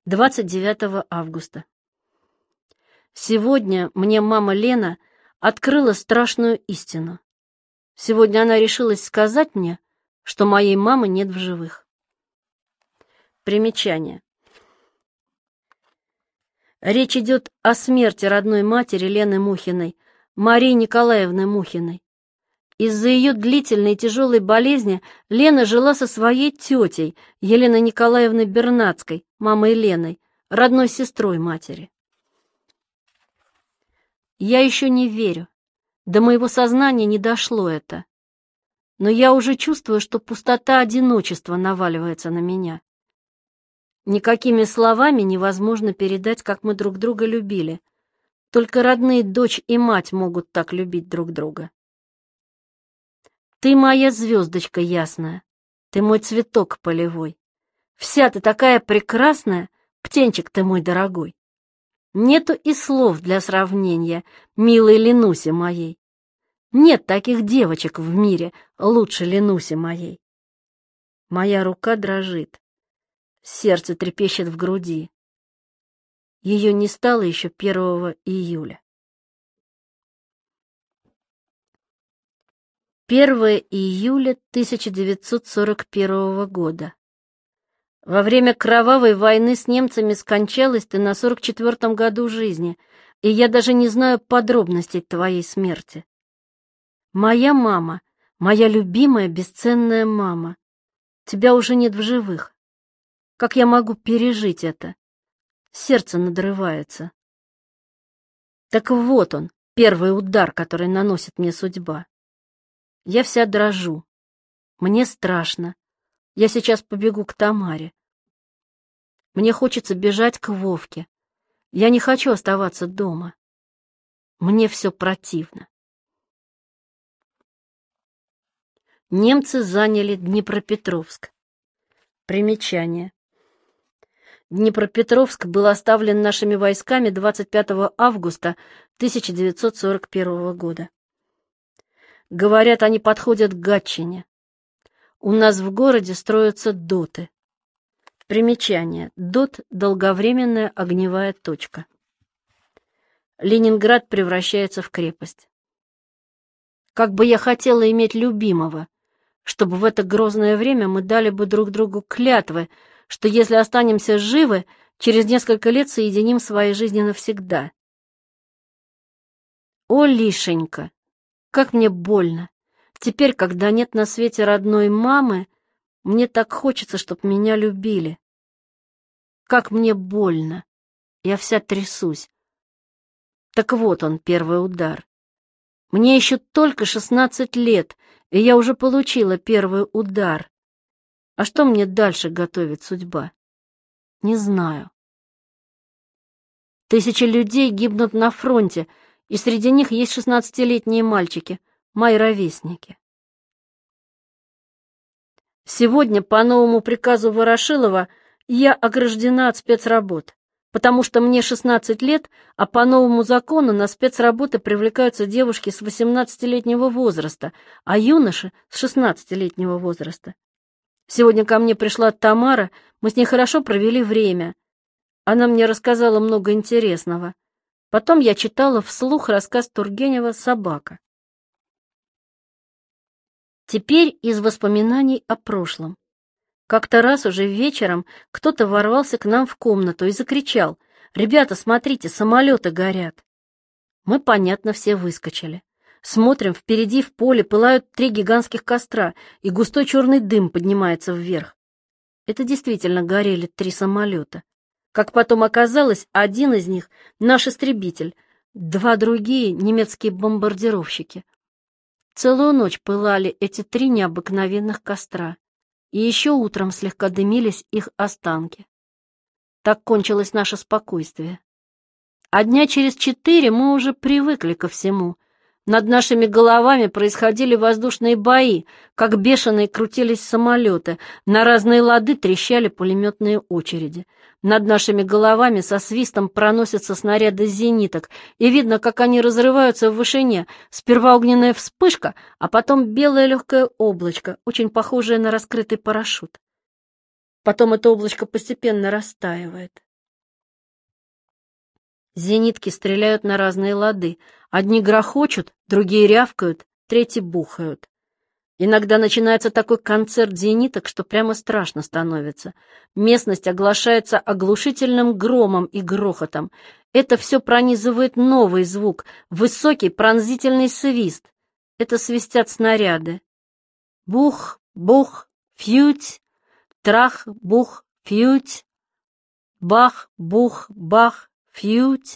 29 августа. Сегодня мне мама Лена открыла страшную истину. Сегодня она решилась сказать мне, что моей мамы нет в живых. Примечание. Речь идет о смерти родной матери Лены Мухиной, Марии Николаевны Мухиной. Из-за ее длительной и тяжелой болезни Лена жила со своей тетей Еленой Николаевной Бернацкой, мамой Леной, родной сестрой матери. Я еще не верю, до моего сознания не дошло это, но я уже чувствую, что пустота одиночества наваливается на меня. Никакими словами невозможно передать, как мы друг друга любили. Только родные дочь и мать могут так любить друг друга. Ты моя звездочка ясная, ты мой цветок полевой. Вся ты такая прекрасная, птенчик ты мой дорогой. Нету и слов для сравнения, милой Ленусе моей. Нет таких девочек в мире лучше Ленуси моей. Моя рука дрожит, сердце трепещет в груди. Ее не стало еще 1 июля. 1 июля 1941 года. Во время кровавой войны с немцами скончалась ты на 44-м году жизни, и я даже не знаю подробностей твоей смерти. Моя мама, моя любимая бесценная мама, тебя уже нет в живых. Как я могу пережить это? Сердце надрывается. Так вот он, первый удар, который наносит мне судьба. Я вся дрожу. Мне страшно. Я сейчас побегу к Тамаре. Мне хочется бежать к Вовке. Я не хочу оставаться дома. Мне все противно. Немцы заняли Днепропетровск. Примечание. Днепропетровск был оставлен нашими войсками 25 августа 1941 года. Говорят, они подходят к Гатчине. У нас в городе строятся доты. Примечание. Дот — долговременная огневая точка. Ленинград превращается в крепость. Как бы я хотела иметь любимого, чтобы в это грозное время мы дали бы друг другу клятвы, что если останемся живы, через несколько лет соединим свои жизни навсегда. О, Лишенька! Как мне больно. Теперь, когда нет на свете родной мамы, мне так хочется, чтоб меня любили. Как мне больно. Я вся трясусь. Так вот он, первый удар. Мне еще только 16 лет, и я уже получила первый удар. А что мне дальше готовит судьба? Не знаю. Тысячи людей гибнут на фронте, и среди них есть 16-летние мальчики, мои ровесники. Сегодня по новому приказу Ворошилова я ограждена от спецработ, потому что мне 16 лет, а по новому закону на спецработы привлекаются девушки с 18-летнего возраста, а юноши с 16-летнего возраста. Сегодня ко мне пришла Тамара, мы с ней хорошо провели время. Она мне рассказала много интересного. Потом я читала вслух рассказ Тургенева «Собака». Теперь из воспоминаний о прошлом. Как-то раз уже вечером кто-то ворвался к нам в комнату и закричал: «Ребята, смотрите, самолеты горят!» Мы, понятно, все выскочили. Смотрим, впереди в поле пылают 3 гигантских костра, и густой черный дым поднимается вверх. Это действительно горели 3 самолета. Как потом оказалось, один из них — наш истребитель, 2 другие — немецкие бомбардировщики. Целую ночь пылали эти 3 необыкновенных костра, и еще утром слегка дымились их останки. Так кончилось наше спокойствие. А дня через 4 мы уже привыкли ко всему. Над нашими головами происходили воздушные бои, как бешеные крутились самолеты, на разные лады трещали пулеметные очереди. Над нашими головами со свистом проносятся снаряды зениток, и видно, как они разрываются в вышине. Сперва огненная вспышка, а потом белое легкое облачко, очень похожее на раскрытый парашют. Потом это облачко постепенно растаивает. Зенитки стреляют на разные лады. Одни грохочут, другие рявкают, третьи бухают. Иногда начинается такой концерт зениток, что прямо страшно становится. Местность оглашается оглушительным громом и грохотом. Это все пронизывает новый звук, высокий пронзительный свист. Это свистят снаряды. Бух, бух, фють, трах, бух, фють, бах, бух, бах, фють.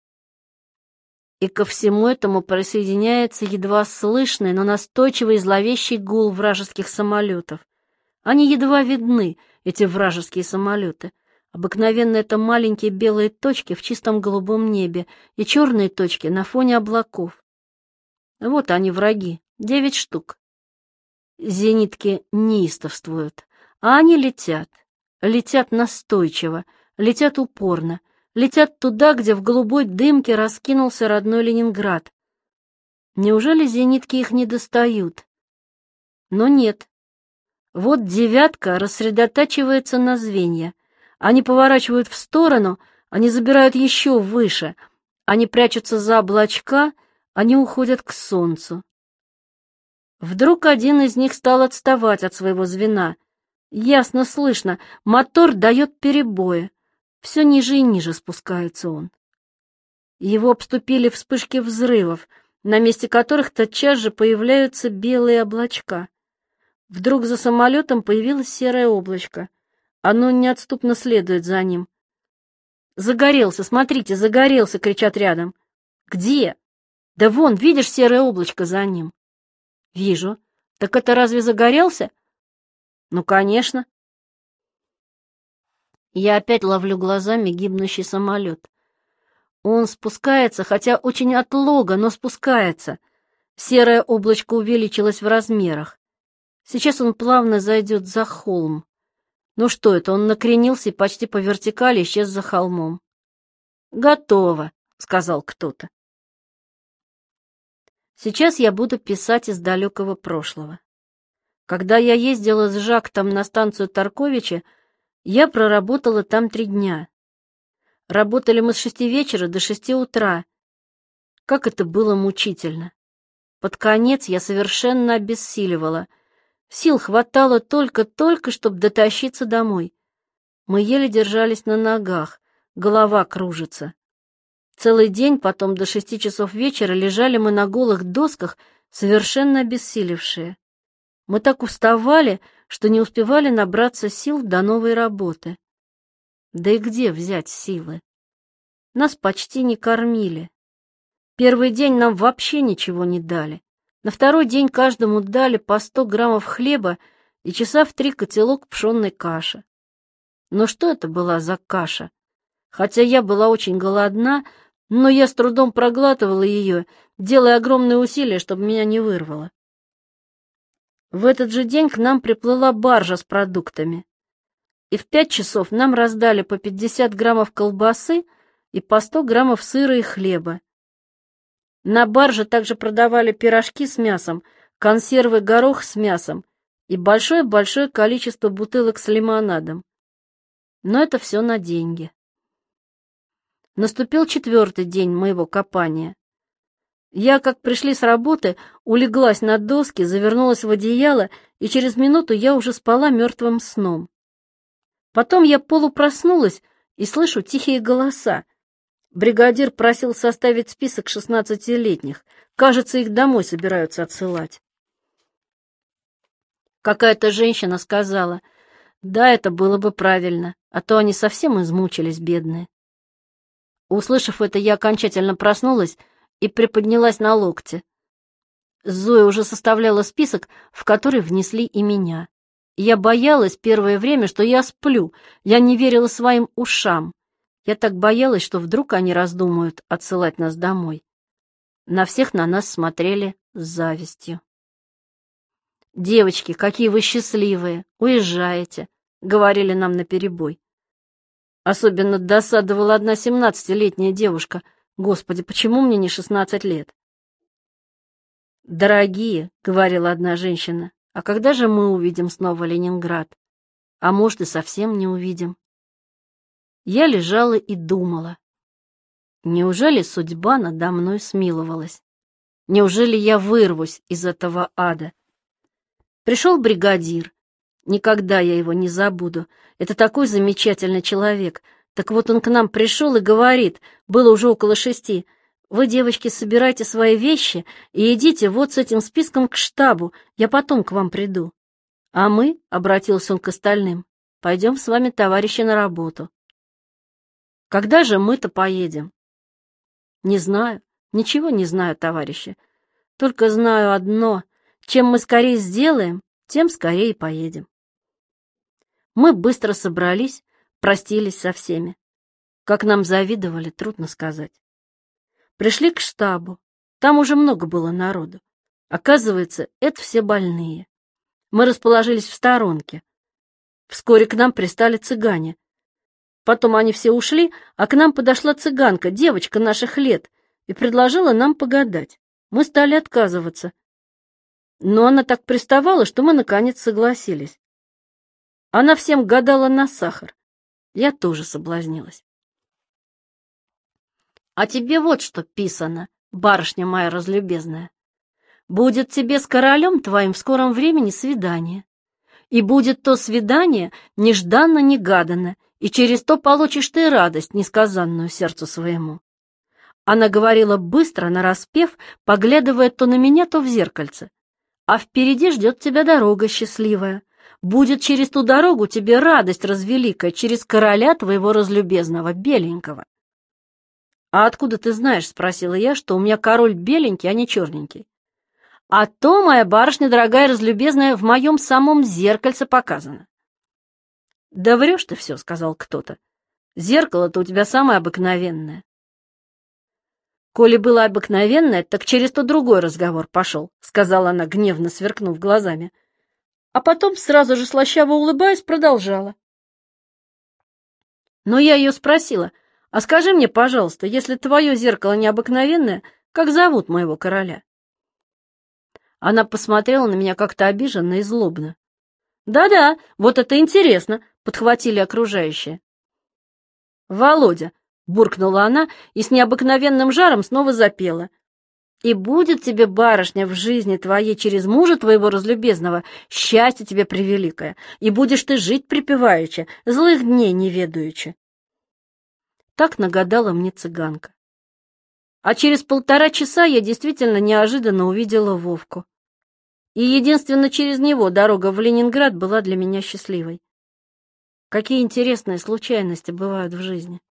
И ко всему этому присоединяется едва слышный, но настойчивый и зловещий гул вражеских самолетов. Они едва видны, эти вражеские самолеты. Обыкновенно это маленькие белые точки в чистом голубом небе и черные точки на фоне облаков. Вот они, враги, 9 штук. Зенитки неистовствуют, а они летят. Летят настойчиво, летят упорно. Летят туда, где в голубой дымке раскинулся родной Ленинград. Неужели зенитки их не достают? Но нет. Вот девятка рассредотачивается на звенья. Они поворачивают в сторону, они забирают еще выше. Они прячутся за облачка, они уходят к солнцу. Вдруг один из них стал отставать от своего звена. Ясно слышно, мотор дает перебои. Все ниже и ниже спускается он. Его обступили вспышки взрывов, на месте которых тотчас же появляются белые облачка. Вдруг за самолетом появилось серое облачко. Оно неотступно следует за ним. «Загорелся, смотрите, загорелся!» — кричат рядом. «Где?» «Да вон, видишь серое облачко за ним?» «Вижу. Так это разве загорелся?» «Ну, конечно». Я опять ловлю глазами гибнущий самолет. Он спускается, хотя очень отлого, но спускается. Серое облачко увеличилось в размерах. Сейчас он плавно зайдет за холм. Ну что это, он накренился и почти по вертикали исчез за холмом. «Готово», — сказал кто-то. Сейчас я буду писать из далекого прошлого. Когда я ездила с Жактом на станцию Тарковича, я проработала там 3 дня. Работали мы с 6 вечера до 6 утра. Как это было мучительно. Под конец я совершенно обессиливала. Сил хватало только-только, чтобы дотащиться домой. Мы еле держались на ногах, голова кружится. Целый день потом до 6 часов вечера лежали мы на голых досках, совершенно обессилевшие. Мы так уставали, что не успевали набраться сил до новой работы. Да и где взять силы? Нас почти не кормили. Первый день нам вообще ничего не дали. На второй день каждому дали по 100 граммов хлеба и часа в 3 котелок пшенной каши. Но что это была за каша? Хотя я была очень голодна, но я с трудом проглатывала ее, делая огромные усилия, чтобы меня не вырвало. В этот же день к нам приплыла баржа с продуктами, и в 5 часов нам раздали по 50 граммов колбасы и по 100 граммов сыра и хлеба. На барже также продавали пирожки с мясом, консервы горох с мясом и большое-большое количество бутылок с лимонадом. Но это все на деньги. Наступил 4-й день моего копания. Я, как пришли с работы, улеглась на доски, завернулась в одеяло, и через минуту я уже спала мертвым сном. Потом я полупроснулась и слышу тихие голоса. Бригадир просил составить список 16-летних. Кажется, их домой собираются отсылать. Какая-то женщина сказала: «Да, это было бы правильно, а то они совсем измучились, бедные». Услышав это, я окончательно проснулась и приподнялась на локте. Зоя уже составляла список, в который внесли и меня. Я боялась первое время, что я сплю, я не верила своим ушам. Я так боялась, что вдруг они раздумают отсылать нас домой. На всех на нас смотрели с завистью. «Девочки, какие вы счастливые! Уезжаете!» — говорили нам наперебой. Особенно досадовала одна 17-летняя девушка. «Господи, почему мне не 16 лет?» «Дорогие», — говорила одна женщина, — «а когда же мы увидим снова Ленинград? А может, и совсем не увидим». Я лежала и думала. Неужели судьба надо мной смиловалась? Неужели я вырвусь из этого ада? Пришел бригадир. Никогда я его не забуду. Это такой замечательный человек. Так вот он к нам пришел и говорит, было уже около 6: «Вы, девочки, собирайте свои вещи и идите вот с этим списком к штабу, я потом к вам приду». А мы, — обратился он к остальным, — пойдем с вами, товарищи, на работу. Когда же мы-то поедем? Не знаю, ничего не знаю, товарищи. Только знаю одно: чем мы скорее сделаем, тем скорее и поедем. Мы быстро собрались, простились со всеми. Как нам завидовали, трудно сказать. Пришли к штабу. Там уже много было народу. Оказывается, это все больные. Мы расположились в сторонке. Вскоре к нам пристали цыгане. Потом они все ушли, а к нам подошла цыганка, девочка наших лет, и предложила нам погадать. Мы стали отказываться. Но она так приставала, что мы наконец согласились. Она всем гадала на сахар. Я тоже соблазнилась. А тебе вот что писано, барышня моя разлюбезная. Будет тебе с королем твоим в скором времени свидание. И будет то свидание нежданно-негаданно, и через то получишь ты радость, несказанную сердцу своему. Она говорила быстро, нараспев, поглядывая то на меня, то в зеркальце. А впереди ждет тебя дорога счастливая. Будет через ту дорогу тебе радость развеликая, через короля твоего разлюбезного, беленького. — А откуда ты знаешь, — спросила я, — что у меня король беленький, а не черненький? — А то, моя барышня дорогая разлюбезная, в моем самом зеркальце показано. — Да врешь ты все, — сказал кто-то. — Зеркало-то у тебя самое обыкновенное. Коли было обыкновенное, так через то другой разговор пошел, — сказала она, гневно сверкнув глазами. А потом, сразу же слащаво улыбаясь, продолжала. Но я ее спросила: а скажи мне, пожалуйста, если твое зеркало необыкновенное, как зовут моего короля? Она посмотрела на меня как-то обиженно и злобно. «Да-да, вот это интересно», — подхватили окружающие. «Володя», — буркнула она и с необыкновенным жаром снова запела. «И будет тебе, барышня, в жизни твоей через мужа твоего разлюбезного счастье тебе превеликое, и будешь ты жить припеваючи, злых дней не ведаючи». Так нагадала мне цыганка. А через 1,5 часа я действительно неожиданно увидела Вовку. И единственно через него дорога в Ленинград была для меня счастливой. Какие интересные случайности бывают в жизни.